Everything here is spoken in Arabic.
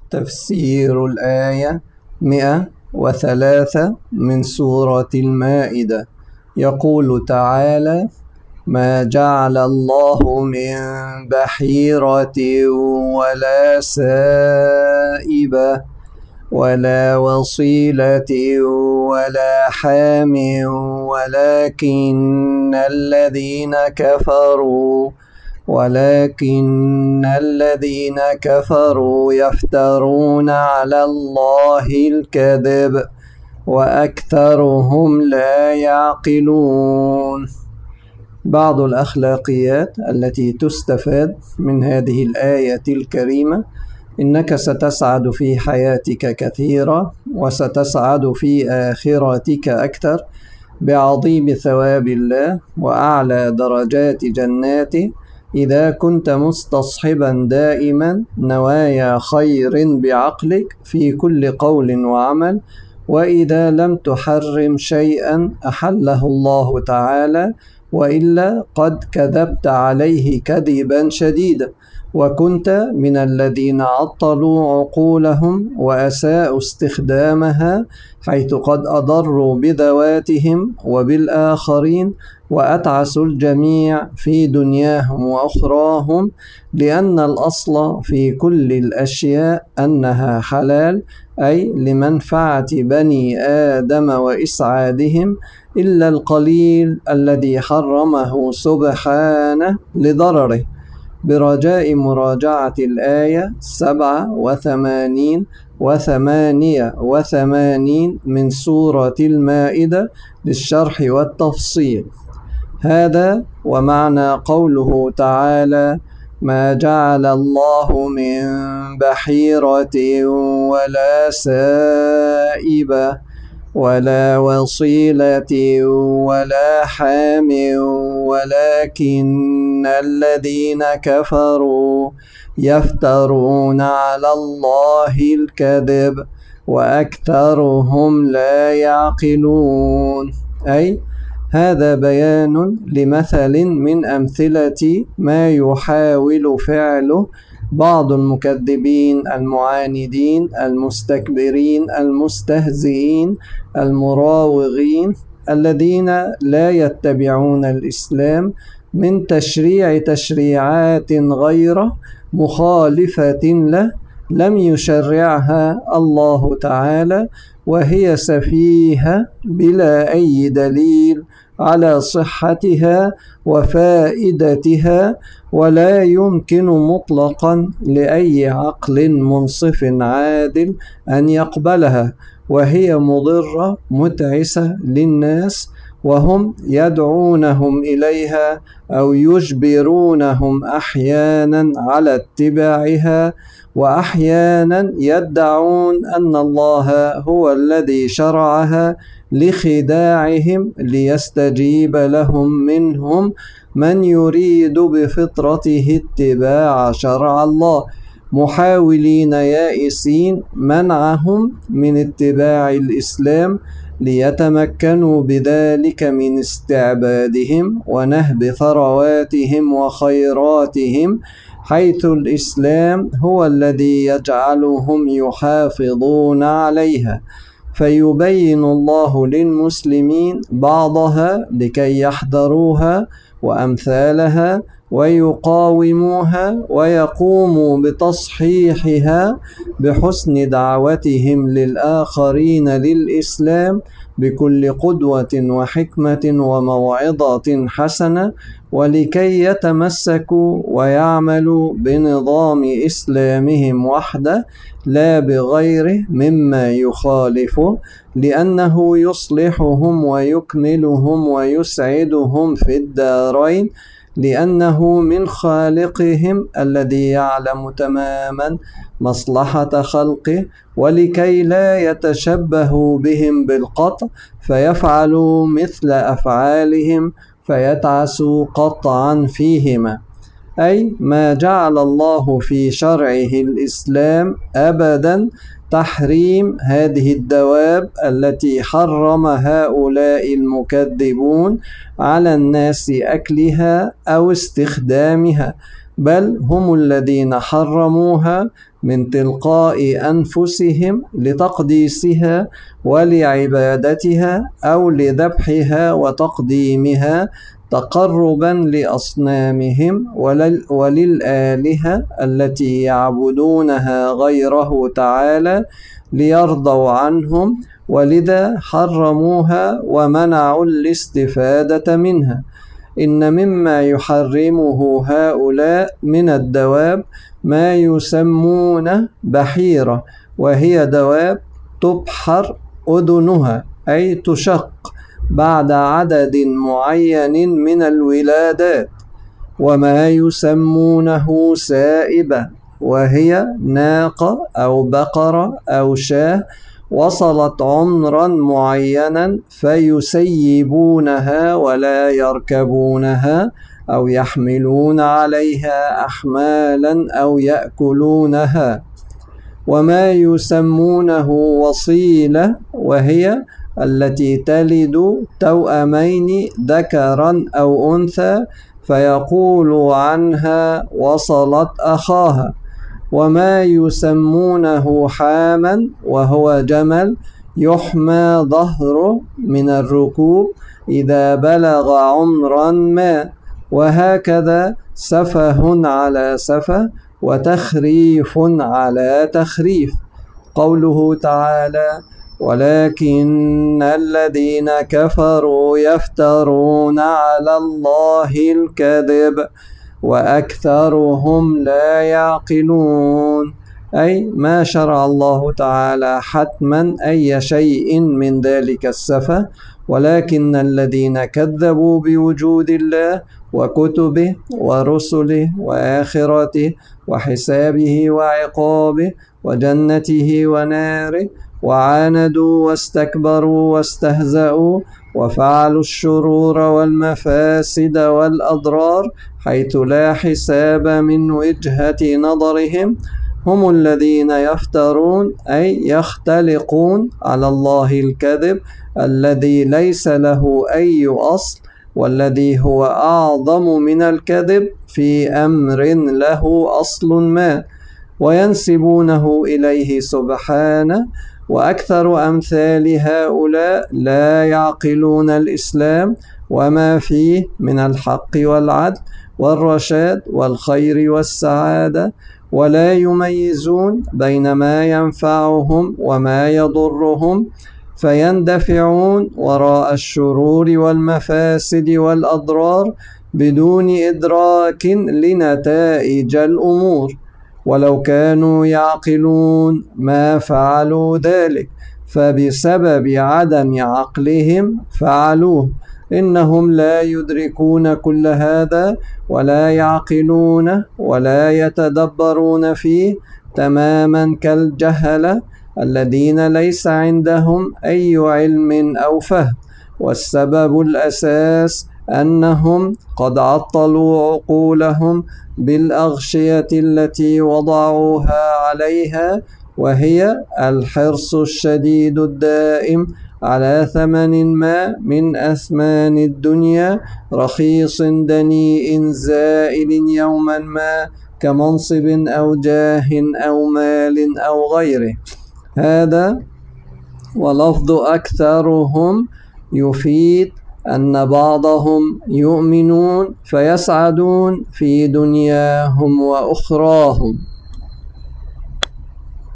تفسير الآية 103 من سورة المائدة. يقول تعالى: ما جعل الله من بحيرة ولا سائبة ولا وصيلة ولا حام ولكن الذين كفروا يفترون على الله الكذب وأكثرهم لا يعقلون. بعض الأخلاقيات التي تستفاد من هذه الآية الكريمة: إنك ستسعد في حياتك كثيرا، وستسعد في آخرتك أكثر بعظيم ثواب الله وأعلى درجات جناته إذا كنت مستصحبا دائما نوايا خير بعقلك في كل قول وعمل، وإذا لم تحرم شيئا أحله الله تعالى، وإلا قد كذبت عليه كذبا شديدا، وكنت من الذين عطلوا عقولهم وأساءوا استخدامها، حيث قد أضروا بذواتهم وبالآخرين وأتعسوا الجميع في دنياهم وأخراهم، لأن الأصل في كل الأشياء أنها حلال، أي لمنفعة بني آدم وإسعادهم، إلا القليل الذي حرمه سبحانه لضرره. برجاء مراجعة الآية 87 و88 من سورة المائدة للشرح والتفصيل. هذا ومعنى قوله تعالى: ما جعل الله من بحيرة ولا سائبة ولا وصيلة ولا حام ولكن الذين كفروا يفترون على الله الكذب وأكثرهم لا يعقلون. أي هذا بيان لمثل من أمثلة ما يحاول فعله بعض المكذبين المعاندين المستكبرين المستهزئين المراوغين، الذين لا يتبعون الإسلام من تشريع تشريعات غيره مخالفة له لم يشرعها الله تعالى، وهي سفيهة بلا أي دليل على صحتها وفائدتها، ولا يمكن مطلقا لأي عقل منصف عادل أن يقبلها، وهي مضرة متعسة للناس، وهم يدعونهم إليها أو يجبرونهم أحيانا على اتباعها، وأحيانا يدعون أن الله هو الذي شرعها لخداعهم ليستجيب لهم منهم من يريد بفطرته اتباع شرع الله، محاولين يائسين منعهم من اتباع الإسلام ليتمكنوا بذلك من استعبادهم ونهب ثرواتهم وخيراتهم، حيث الإسلام هو الذي يجعلهم يحافظون عليها. فيبين الله للمسلمين بعضها لكي يحذروها وأمثالها ويقاوموها ويقوموا بتصحيحها بحسن دعوتهم للآخرين للإسلام بكل قدوة وحكمة وموعظة حسنة، ولكي يتمسكوا ويعملوا بنظام إسلامهم وحده لا بغيره مما يخالفه، لأنه يصلحهم ويكملهم ويسعدهم في الدارين، لأنه من خالقهم الذي يعلم تماما مصلحة خلقه، ولكي لا يتشبهوا بهم بالقطع فيفعلوا مثل أفعالهم فيتعسوا قطعا فيهما. أي ما جعل الله في شرعه الإسلام أبدا تحريم هذه الدواب التي حرم هؤلاء المكذبون على الناس أكلها أو استخدامها، بل هم الذين حرموها من تلقاء أنفسهم لتقديسها ولعبادتها أو لذبحها وتقديمها تقربا لأصنامهم وللآلهة التي يعبدونها غيره تعالى ليرضوا عنهم، ولذا حرموها ومنعوا الاستفادة منها. إن مما يحرمه هؤلاء من الدواب ما يسمونه بحيرة، وهي دواب تبحر أذنها أي تشق بعد عدد معين من الولادات، وما يسمونه سائبة، وهي ناقة أو بقرة أو شاة وصلت عمرا معينا فيسيبونها ولا يركبونها أو يحملون عليها أحمالا أو يأكلونها. وما يسمونه وصيلة، وهي التي تلد توأمين ذكرا أو أنثى فيقول عنها وصلت أخاها. وما يسمونه حاما، وهو جمل يحمى ظهره من الركوب إذا بلغ عمرا ما. وهكذا سفه على سفه وتخريف على تخريف. قوله تعالى: ولكن الذين كفروا يفترون على الله الكذب وأكثرهم لا يعقلون، أي ما شرع الله تعالى حتما أي شيء من ذلك السفه، ولكن الذين كذبوا بوجود الله وكتبه ورسله وآخرته وحسابه وعقابه وجنته وناره وعاندوا واستكبروا واستهزأوا وفعلوا الشرور والمفاسد والأضرار حيث لا حساب من وجهة نظرهم، هم الذين يفترون أي يختلقون على الله الكذب الذي ليس له أي أصل، والذي هو أعظم من الكذب في أمر له أصل ما، وينسبونه إليه سبحانه. وأكثر أمثال هؤلاء لا يعقلون الإسلام وما فيه من الحق والعدل والرشاد والخير والسعادة، ولا يميزون بين ما ينفعهم وما يضرهم، فيندفعون وراء الشرور والمفاسد والأضرار بدون إدراك لنتائج الأمور. ولو كانوا يعقلون ما فعلوا ذلك، فبسبب عدم عقلهم فعلوه. إنهم لا يدركون كل هذا ولا يعقلون ولا يتدبرون فيه، تماما كالجهلة الذين ليس عندهم أي علم أو فهم. والسبب الأساس أنهم قد عطلوا عقولهم بالأغشية التي وضعوها عليها، وهي الحرص الشديد الدائم على ثمن ما من أثمان الدنيا رخيص دنيء زائل يوما ما، كمنصب أو جاه أو مال أو غيره. هذا ولفظ أكثرهم يفيد أن بعضهم يؤمنون فيسعدون في دنياهم وأخراهم.